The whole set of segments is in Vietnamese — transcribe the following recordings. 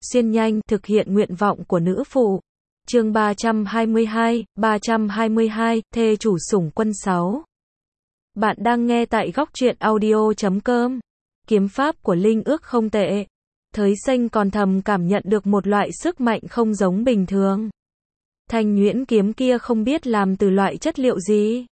xuyên nhanh, thực hiện nguyện vọng của nữ phụ. Chương 322, thê chủ sủng quân 6. Bạn đang nghe tại góc truyện audio.com. Kiếm pháp của Linh Ước không tệ. Thới Xanh còn thầm cảm nhận được một loại sức mạnh không giống bình thường. Thanh nhuyễn kiếm kia không biết làm từ loại chất liệu gì.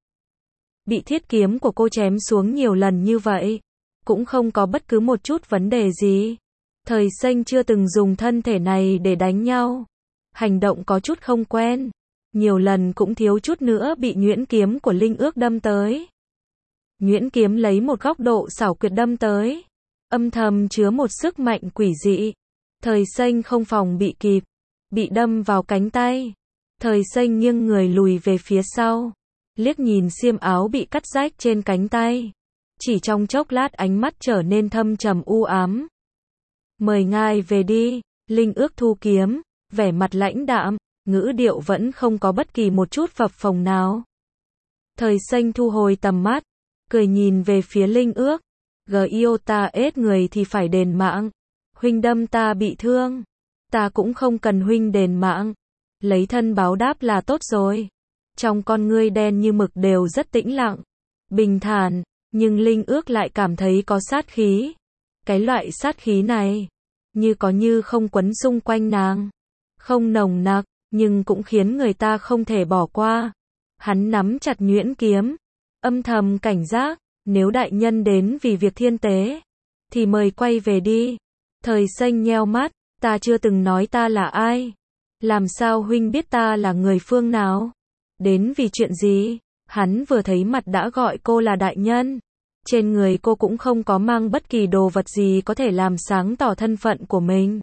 Bị thiết kiếm của cô chém xuống nhiều lần như vậy, cũng không có bất cứ một chút vấn đề gì. Thới Xanh chưa từng dùng thân thể này để đánh nhau. Hành động có chút không quen. Nhiều lần cũng thiếu chút nữa bị nhuyễn kiếm của Linh Ước đâm tới. Nhuyễn kiếm lấy một góc độ xảo quyệt đâm tới. Âm thầm chứa một sức mạnh quỷ dị. Thới Xanh không phòng bị kịp. Bị đâm vào cánh tay. Thới Xanh nghiêng người lùi về phía sau. Liếc nhìn xiêm áo bị cắt rách trên cánh tay. Chỉ trong chốc lát ánh mắt trở nên thâm trầm u ám. Mời ngài về đi. Linh Ước thu kiếm, vẻ mặt lãnh đạm, ngữ điệu vẫn không có bất kỳ một chút phập phồng nào. Thới Xanh thu hồi tầm mắt, cười nhìn về phía Linh Ước. Yêu ta ết người thì phải đền mạng. Huynh đâm ta bị thương. Ta cũng không cần huynh đền mạng. Lấy thân báo đáp là tốt rồi. Trong con ngươi đen như mực đều rất tĩnh lặng, bình thản, nhưng Linh Ước lại cảm thấy có sát khí. Cái loại sát khí này, như có như không quấn xung quanh nàng. Không nồng nặc, nhưng cũng khiến người ta không thể bỏ qua. Hắn nắm chặt nhuyễn kiếm, âm thầm cảnh giác, nếu đại nhân đến vì việc thiên tế, thì mời quay về đi. Thới Xanh nheo mắt, ta chưa từng nói ta là ai. Làm sao huynh biết ta là người phương nào? Đến vì chuyện gì? Hắn vừa thấy mặt đã gọi cô là đại nhân. Trên người cô cũng không có mang bất kỳ đồ vật gì có thể làm sáng tỏ thân phận của mình.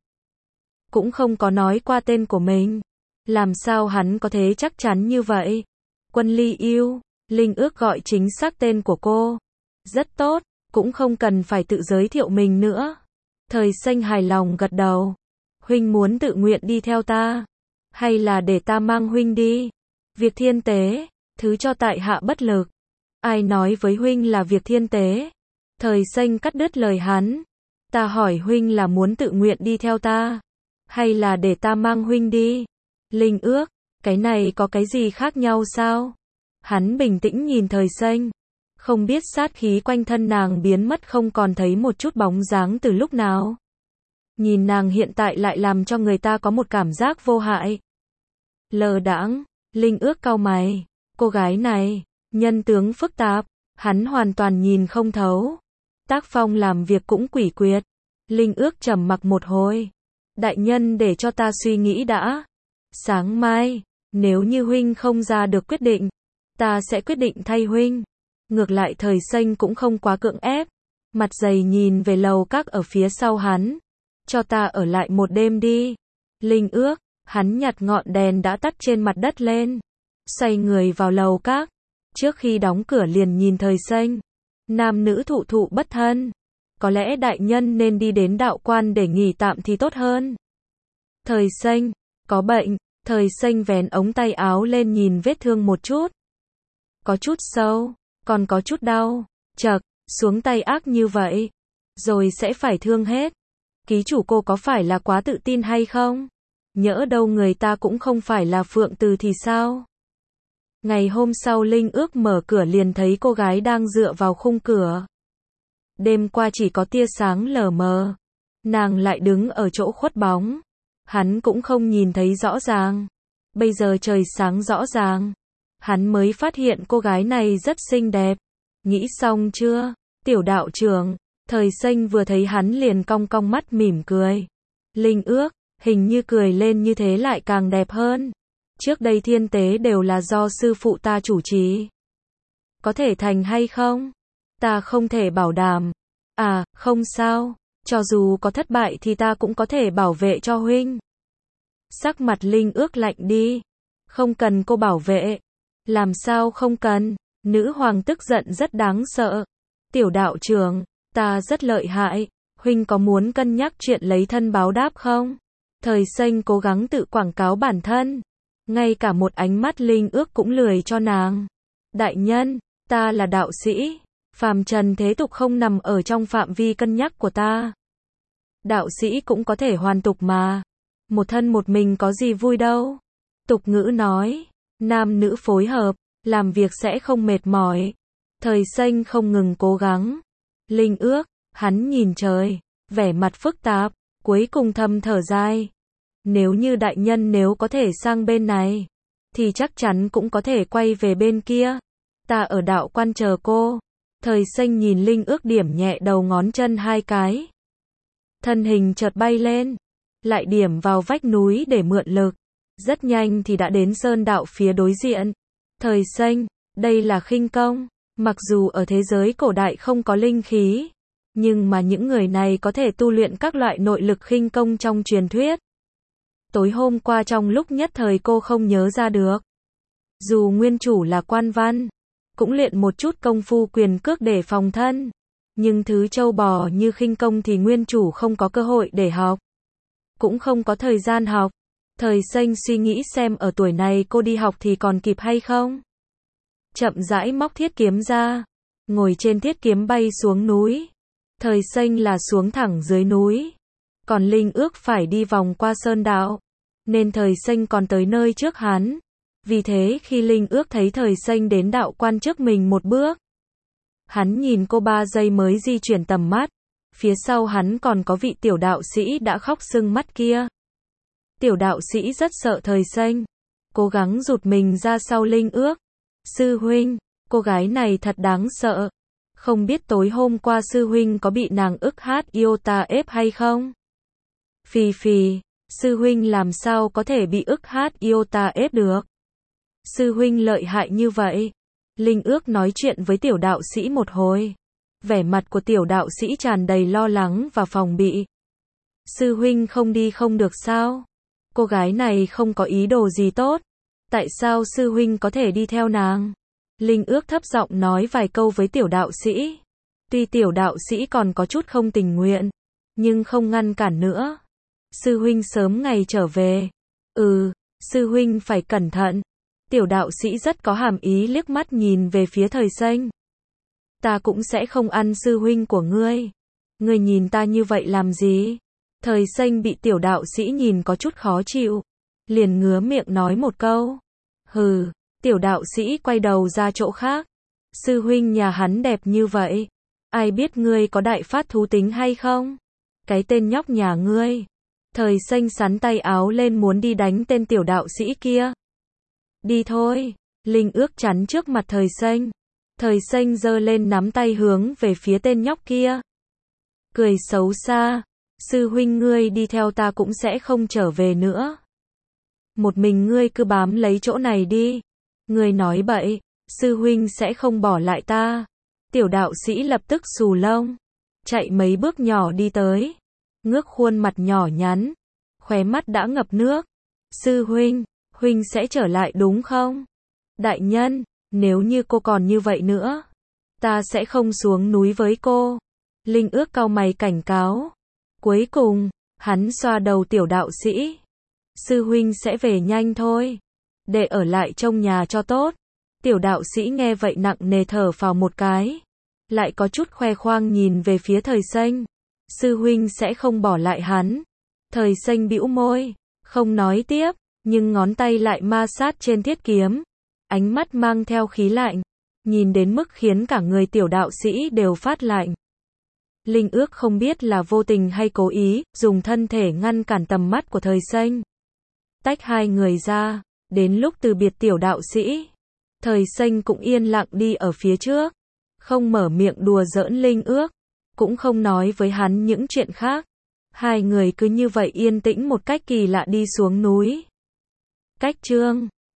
Cũng không có nói qua tên của mình. Làm sao hắn có thể chắc chắn như vậy? Quân Ly yêu, Linh Ước gọi chính xác tên của cô. Rất tốt, cũng không cần phải tự giới thiệu mình nữa. Thới Xanh hài lòng gật đầu. Huynh muốn tự nguyện đi theo ta? Hay là để ta mang huynh đi? Việc thiên tế, thứ cho tại hạ bất lực. Ai nói với huynh là việc thiên tế? Thới Xanh cắt đứt lời hắn. Ta hỏi huynh là muốn tự nguyện đi theo ta, hay là để ta mang huynh đi? Linh Ước, cái này có cái gì khác nhau sao? Hắn bình tĩnh nhìn Thới Xanh. Không biết sát khí quanh thân nàng biến mất không còn thấy một chút bóng dáng từ lúc nào. Nhìn nàng hiện tại lại làm cho người ta có một cảm giác vô hại. Lờ đãng. Linh Ước cau mày. Cô gái này, nhân tướng phức tạp, hắn hoàn toàn nhìn không thấu. Tác phong làm việc cũng quỷ quyệt. Linh Ước trầm mặc một hồi. Đại nhân để cho ta suy nghĩ đã. Sáng mai, nếu như huynh không ra được quyết định, ta sẽ quyết định thay huynh. Ngược lại Thới Xanh cũng không quá cưỡng ép. Mặt dày nhìn về lầu các ở phía sau hắn. Cho ta ở lại một đêm đi. Linh Ước. Hắn nhặt ngọn đèn đã tắt trên mặt đất lên. Xoay người vào lầu các. Trước khi đóng cửa liền nhìn Thới Xanh. Nam nữ thụ thụ bất thân. Có lẽ đại nhân nên đi đến đạo quan để nghỉ tạm thì tốt hơn. Thới Xanh, có bệnh. Thới Xanh vén ống tay áo lên nhìn vết thương một chút. Có chút sâu, còn có chút đau. Chậc, xuống tay ác như vậy, rồi sẽ phải thương hết. Ký chủ cô có phải là quá tự tin hay không? Nhỡ đâu người ta cũng không phải là Phượng Từ thì sao? Ngày hôm sau Linh Ước mở cửa liền thấy cô gái đang dựa vào khung cửa. Đêm qua chỉ có tia sáng lờ mờ. Nàng lại đứng ở chỗ khuất bóng. Hắn cũng không nhìn thấy rõ ràng. Bây giờ trời sáng rõ ràng. Hắn mới phát hiện cô gái này rất xinh đẹp. Nghĩ xong chưa? Tiểu đạo trưởng. Thới Xanh vừa thấy hắn liền cong cong mắt mỉm cười. Linh Ước. Hình như cười lên như thế lại càng đẹp hơn. Trước đây thiên tế đều là do sư phụ ta chủ trì. Có thể thành hay không? Ta không thể bảo đảm. À, không sao. Cho dù có thất bại thì ta cũng có thể bảo vệ cho huynh. Sắc mặt Linh Ước lạnh đi. Không cần cô bảo vệ. Làm sao không cần? Nữ hoàng tức giận rất đáng sợ. Tiểu đạo trưởng, ta rất lợi hại. Huynh có muốn cân nhắc chuyện lấy thân báo đáp không? Thới Xanh cố gắng tự quảng cáo bản thân. Ngay cả một ánh mắt Linh Ước cũng lười cho nàng. Đại nhân, ta là đạo sĩ. Phàm trần thế tục không nằm ở trong phạm vi cân nhắc của ta. Đạo sĩ cũng có thể hoàn tục mà. Một thân một mình có gì vui đâu. Tục ngữ nói, nam nữ phối hợp, làm việc sẽ không mệt mỏi. Thời Xanh không ngừng cố gắng. Linh Ước, hắn nhìn trời, vẻ mặt phức tạp, cuối cùng thầm thở dài. Nếu như đại nhân nếu có thể sang bên này, thì chắc chắn cũng có thể quay về bên kia. Ta ở đạo quan chờ cô. Thời Xanh nhìn Linh Ước điểm nhẹ đầu ngón chân 2 cái. Thân hình chợt bay lên, lại điểm vào vách núi để mượn lực. Rất nhanh thì đã đến sơn đạo phía đối diện. Thời Xanh, đây là khinh công. Mặc dù ở thế giới cổ đại không có linh khí, nhưng mà những người này có thể tu luyện các loại nội lực khinh công trong truyền thuyết. Tối hôm qua trong lúc nhất thời cô không nhớ ra được. Dù nguyên chủ là quan văn, cũng luyện một chút công phu quyền cước để phòng thân. Nhưng thứ trâu bò như khinh công thì nguyên chủ không có cơ hội để học. Cũng không có thời gian học. Thời Xanh suy nghĩ xem ở tuổi này cô đi học thì còn kịp hay không. Chậm rãi móc thiết kiếm ra. Ngồi trên thiết kiếm bay xuống núi. Thời Xanh là xuống thẳng dưới núi. Còn Linh Ước phải đi vòng qua sơn đạo. Nên Thời Xanh còn tới nơi trước hắn. Vì thế khi Linh Ước thấy Thời Xanh đến đạo quan trước mình một bước, hắn nhìn cô 3 giây mới di chuyển tầm mắt. Phía sau hắn còn có vị tiểu đạo sĩ đã khóc sưng mắt kia. Tiểu đạo sĩ rất sợ Thời Xanh, cố gắng rụt mình ra sau Linh Ước. Sư huynh, cô gái này thật đáng sợ. Không biết tối hôm qua sư huynh có bị nàng ức hát yêu ta ép hay không? Phì phì, sư huynh làm sao có thể bị ức hát yêu ta ép được? Sư huynh lợi hại như vậy. Linh Ước nói chuyện với tiểu đạo sĩ một hồi. Vẻ mặt của tiểu đạo sĩ tràn đầy lo lắng và phòng bị. Sư huynh không đi không được sao? Cô gái này không có ý đồ gì tốt. Tại sao sư huynh có thể đi theo nàng? Linh Ước thấp giọng nói vài câu với tiểu đạo sĩ. Tuy tiểu đạo sĩ còn có chút không tình nguyện, nhưng không ngăn cản nữa. Sư huynh sớm ngày trở về. Sư huynh phải cẩn thận. Tiểu đạo sĩ rất có hàm ý liếc mắt nhìn về phía Thời Xanh. Ta cũng sẽ không ăn sư huynh của ngươi. Ngươi nhìn ta như vậy làm gì? Thời Xanh bị tiểu đạo sĩ nhìn có chút khó chịu. Liền ngứa miệng nói một câu. Hừ, tiểu đạo sĩ quay đầu ra chỗ khác. Sư huynh nhà hắn đẹp như vậy. Ai biết ngươi có đại phát thú tính hay không? Cái tên nhóc nhà ngươi. Thời Xanh sắn tay áo lên muốn đi đánh tên tiểu đạo sĩ kia. Đi thôi. Linh Ước chắn trước mặt Thời Xanh. Thời Xanh giơ lên nắm tay hướng về phía tên nhóc kia. Cười xấu xa. Sư huynh ngươi đi theo ta cũng sẽ không trở về nữa. Một mình ngươi cứ bám lấy chỗ này đi. Ngươi nói bậy, sư huynh sẽ không bỏ lại ta. Tiểu đạo sĩ lập tức xù lông. Chạy mấy bước nhỏ đi tới. Ngước khuôn mặt nhỏ nhắn. Khóe mắt đã ngập nước. Sư huynh, huynh sẽ trở lại đúng không? Đại nhân, nếu như cô còn như vậy nữa, ta sẽ không xuống núi với cô. Linh Ước cau mày cảnh cáo. Cuối cùng, hắn xoa đầu tiểu đạo sĩ. Sư huynh sẽ về nhanh thôi. Để ở lại trong nhà cho tốt. Tiểu đạo sĩ nghe vậy nặng nề thở phào một cái. Lại có chút khoe khoang nhìn về phía Thời Xanh. Sư huynh sẽ không bỏ lại hắn. Thời Xanh bĩu môi, không nói tiếp, nhưng ngón tay lại ma sát trên thiết kiếm. Ánh mắt mang theo khí lạnh, nhìn đến mức khiến cả người tiểu đạo sĩ đều phát lạnh. Linh Ước không biết là vô tình hay cố ý, dùng thân thể ngăn cản tầm mắt của Thời Xanh. Tách hai người ra, đến lúc từ biệt tiểu đạo sĩ. Thời Xanh cũng yên lặng đi ở phía trước. Không mở miệng đùa giỡn Linh Ước, cũng không nói với hắn những chuyện khác. Hai người cứ như vậy yên tĩnh một cách kỳ lạ đi xuống núi. Cách chương